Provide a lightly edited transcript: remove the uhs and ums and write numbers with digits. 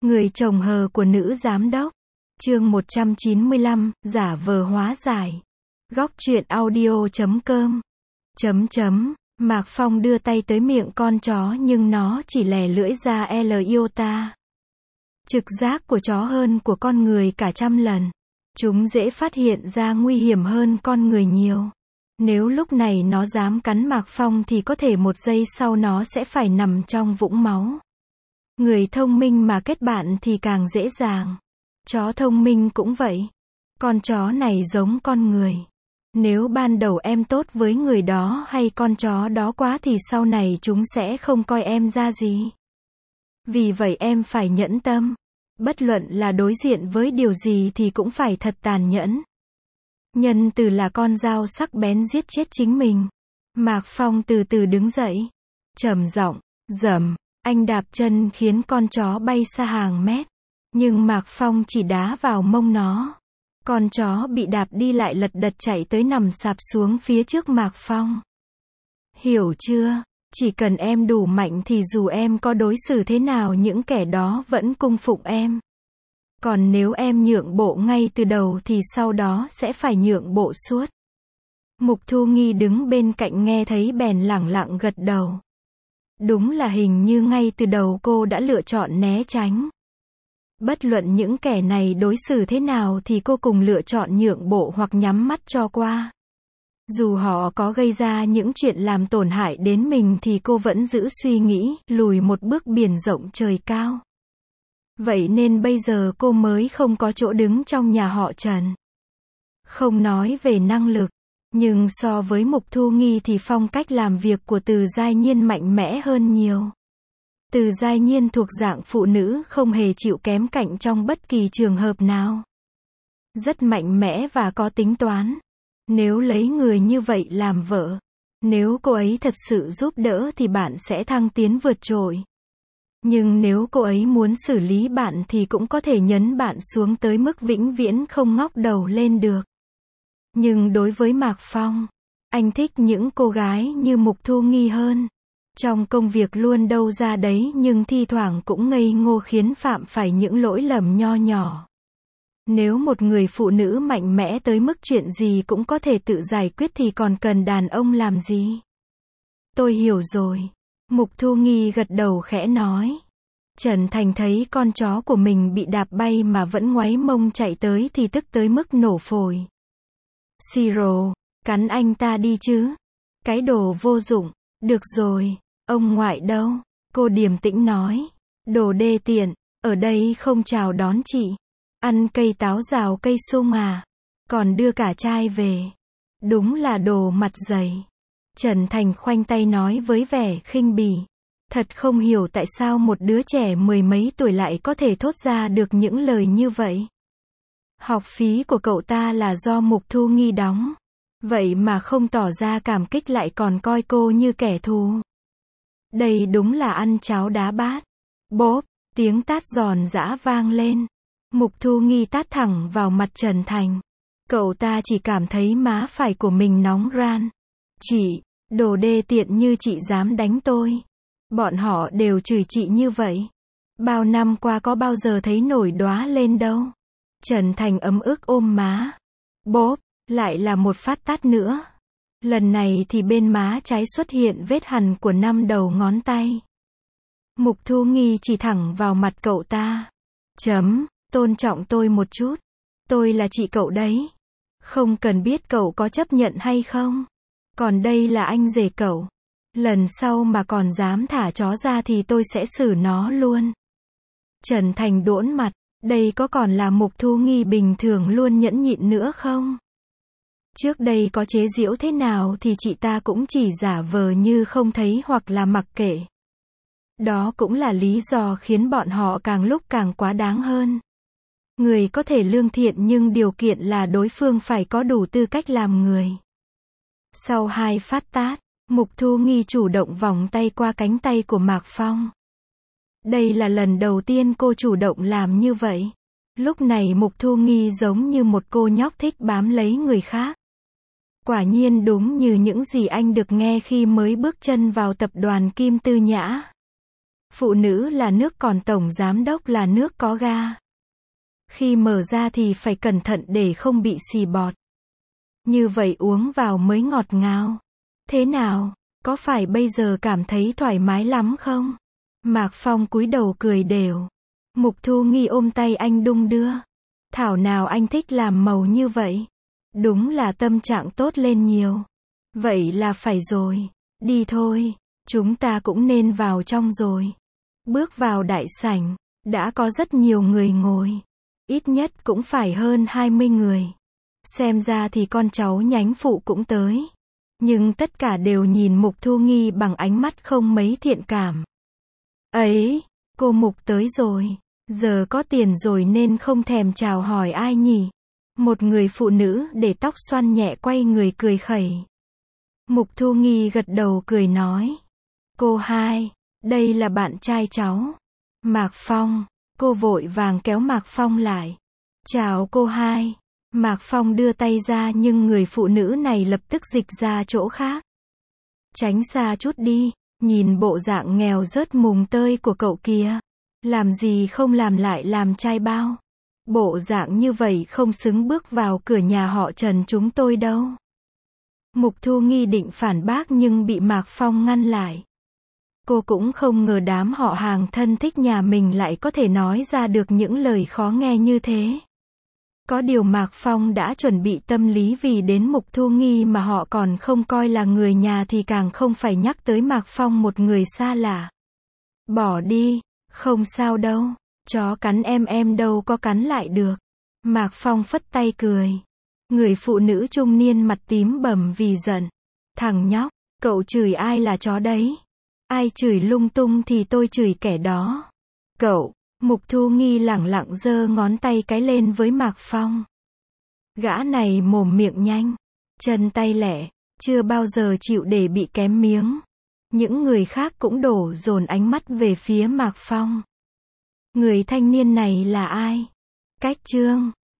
Người chồng hờ của nữ giám đốc. Chương 195, giả vờ hóa giải. Góc truyện audio.com. Mạc Phong đưa tay tới miệng con chó nhưng nó chỉ lè lưỡi ra iota. Trực giác của chó hơn của con người cả trăm lần. Chúng dễ phát hiện ra nguy hiểm hơn con người nhiều. Nếu lúc này nó dám cắn Mạc Phong thì có thể một giây sau nó sẽ phải nằm trong vũng máu. Người thông minh mà kết bạn thì càng dễ dàng. Chó thông minh cũng vậy. Con chó này giống con người. Nếu ban đầu em tốt với người đó hay con chó đó quá thì sau này chúng sẽ không coi em ra gì. Vì vậy em phải nhẫn tâm. Bất luận là đối diện với điều gì thì cũng phải thật tàn nhẫn. Nhân từ là con dao sắc bén giết chết chính mình. Mạc Phong từ từ đứng dậy. Trầm giọng, rầm, anh đạp chân khiến con chó bay xa hàng mét. Nhưng Mạc Phong chỉ đá vào mông nó. Con chó bị đạp đi lại lật đật chạy tới nằm sạp xuống phía trước Mạc Phong. Hiểu chưa? Chỉ cần em đủ mạnh thì dù em có đối xử thế nào những kẻ đó vẫn cung phụng em. Còn nếu em nhượng bộ ngay từ đầu thì sau đó sẽ phải nhượng bộ suốt. Mục Thu Nghi đứng bên cạnh nghe thấy bèn lẳng lặng gật đầu. Đúng là hình như ngay từ đầu cô đã lựa chọn né tránh. Bất luận những kẻ này đối xử thế nào thì cô cùng lựa chọn nhượng bộ hoặc nhắm mắt cho qua. Dù họ có gây ra những chuyện làm tổn hại đến mình thì cô vẫn giữ suy nghĩ, lùi một bước biển rộng trời cao. Vậy nên bây giờ cô mới không có chỗ đứng trong nhà họ Trần. Không nói về năng lực, nhưng so với Mục Thu Nghi thì phong cách làm việc của Từ Giai Nhiên mạnh mẽ hơn nhiều. Từ Giai Nhiên thuộc dạng phụ nữ không hề chịu kém cạnh trong bất kỳ trường hợp nào. Rất mạnh mẽ và có tính toán. Nếu lấy người như vậy làm vợ, nếu cô ấy thật sự giúp đỡ thì bạn sẽ thăng tiến vượt trội. Nhưng nếu cô ấy muốn xử lý bạn thì cũng có thể nhấn bạn xuống tới mức vĩnh viễn không ngóc đầu lên được. Nhưng đối với Mạc Phong, anh thích những cô gái như Mục Thu Nghi hơn. Trong công việc luôn đâu ra đấy nhưng thi thoảng cũng ngây ngô khiến phạm phải những lỗi lầm nho nhỏ. Nếu một người phụ nữ mạnh mẽ tới mức chuyện gì cũng có thể tự giải quyết thì còn cần đàn ông làm gì? Tôi hiểu rồi. Mục Thu Nghi gật đầu khẽ nói. Trần Thành thấy con chó của mình bị đạp bay mà vẫn ngoáy mông chạy tới thì tức tới mức nổ phổi. Siro, cắn anh ta đi chứ. Cái đồ vô dụng. Được rồi, ông ngoại đâu? Cô điềm tĩnh nói. Đồ đê tiện, ở đây không chào đón chị. Ăn cây táo rào cây sung à? Còn đưa cả chai về. Đúng là đồ mặt dày. Trần Thành khoanh tay nói với vẻ khinh bỉ. Thật không hiểu tại sao một đứa trẻ mười mấy tuổi lại có thể thốt ra được những lời như vậy. Học phí của cậu ta là do Mục Thu Nghi đóng. Vậy mà không tỏ ra cảm kích lại còn coi cô như kẻ thù. Đây đúng là ăn cháo đá bát. Bốp, tiếng tát giòn giã vang lên. Mục Thu Nghi tát thẳng vào mặt Trần Thành. Cậu ta chỉ cảm thấy má phải của mình nóng ran. Chị, đồ đê tiện như chị dám đánh tôi. Bọn họ đều chửi chị như vậy. Bao năm qua có bao giờ thấy nổi đóa lên đâu. Trần Thành ấm ức ôm má. Bốp, lại là một phát tát nữa. Lần này thì bên má trái xuất hiện vết hằn của 5 đầu ngón tay. Mục Thu Nghi chỉ thẳng vào mặt cậu ta. Tôn trọng tôi một chút. Tôi là chị cậu đấy. Không cần biết cậu có chấp nhận hay không. Còn đây là anh rể cậu. Lần sau mà còn dám thả chó ra thì tôi sẽ xử nó luôn. Trần Thành đỗn mặt. Đây có còn là Mục Thu Nghi bình thường luôn nhẫn nhịn nữa không? Trước đây có chế giễu thế nào thì chị ta cũng chỉ giả vờ như không thấy hoặc là mặc kệ. Đó cũng là lý do khiến bọn họ càng lúc càng quá đáng hơn. Người có thể lương thiện nhưng điều kiện là đối phương phải có đủ tư cách làm người. Sau 2 phát tát, Mục Thu Nghi chủ động vòng tay qua cánh tay của Mạc Phong. Đây là lần đầu tiên cô chủ động làm như vậy. Lúc này Mục Thu Nghi giống như một cô nhóc thích bám lấy người khác. Quả nhiên đúng như những gì anh được nghe khi mới bước chân vào tập đoàn Kim Tư Nhã. Phụ nữ là nước còn tổng giám đốc là nước có ga. Khi mở ra thì phải cẩn thận để không bị xì bọt. Như vậy uống vào mới ngọt ngào. Thế nào, có phải bây giờ cảm thấy thoải mái lắm không? Mạc Phong cúi đầu cười đều. Mục Thu Nghi ôm tay anh đung đưa. Thảo nào anh thích làm màu như vậy. Đúng là tâm trạng tốt lên nhiều. Vậy là phải rồi. Đi thôi, chúng ta cũng nên vào trong rồi. Bước vào đại sảnh, đã có rất nhiều người ngồi. Ít nhất cũng phải hơn 20 người. Xem ra thì con cháu nhánh phụ cũng tới. Nhưng tất cả đều nhìn Mục Thu Nghi bằng ánh mắt không mấy thiện cảm. Ấy, cô Mục tới rồi. Giờ có tiền rồi nên không thèm chào hỏi ai nhỉ? Một người phụ nữ để tóc xoăn nhẹ quay người cười khẩy. Mục Thu Nghi gật đầu cười nói. Cô hai, đây là bạn trai cháu. Mạc Phong, cô vội vàng kéo Mạc Phong lại. Chào cô hai. Mạc Phong đưa tay ra nhưng người phụ nữ này lập tức dịch ra chỗ khác. Tránh xa chút đi, nhìn bộ dạng nghèo rớt mùng tơi của cậu kìa. Làm gì không làm lại làm trai bao. Bộ dạng như vậy không xứng bước vào cửa nhà họ Trần chúng tôi đâu. Mục Thu Nghi định phản bác nhưng bị Mạc Phong ngăn lại. Cô cũng không ngờ đám họ hàng thân thích nhà mình lại có thể nói ra được những lời khó nghe như thế. Có điều Mạc Phong đã chuẩn bị tâm lý vì đến Mục Thu Nghi mà họ còn không coi là người nhà thì càng không phải nhắc tới Mạc Phong một người xa lạ. Bỏ đi, không sao đâu, chó cắn em đâu có cắn lại được. Mạc Phong phất tay cười. Người phụ nữ trung niên mặt tím bầm vì giận. Thằng nhóc, cậu chửi ai là chó đấy? Ai chửi lung tung thì tôi chửi kẻ đó. Cậu, Mục Thu Nghi lẳng lặng giơ ngón tay cái lên với Mạc Phong. Gã này mồm miệng nhanh, chân tay lẹ, chưa bao giờ chịu để bị kém miếng. Những người khác cũng đổ dồn ánh mắt về phía Mạc Phong. Người thanh niên này là ai? Cách Trương,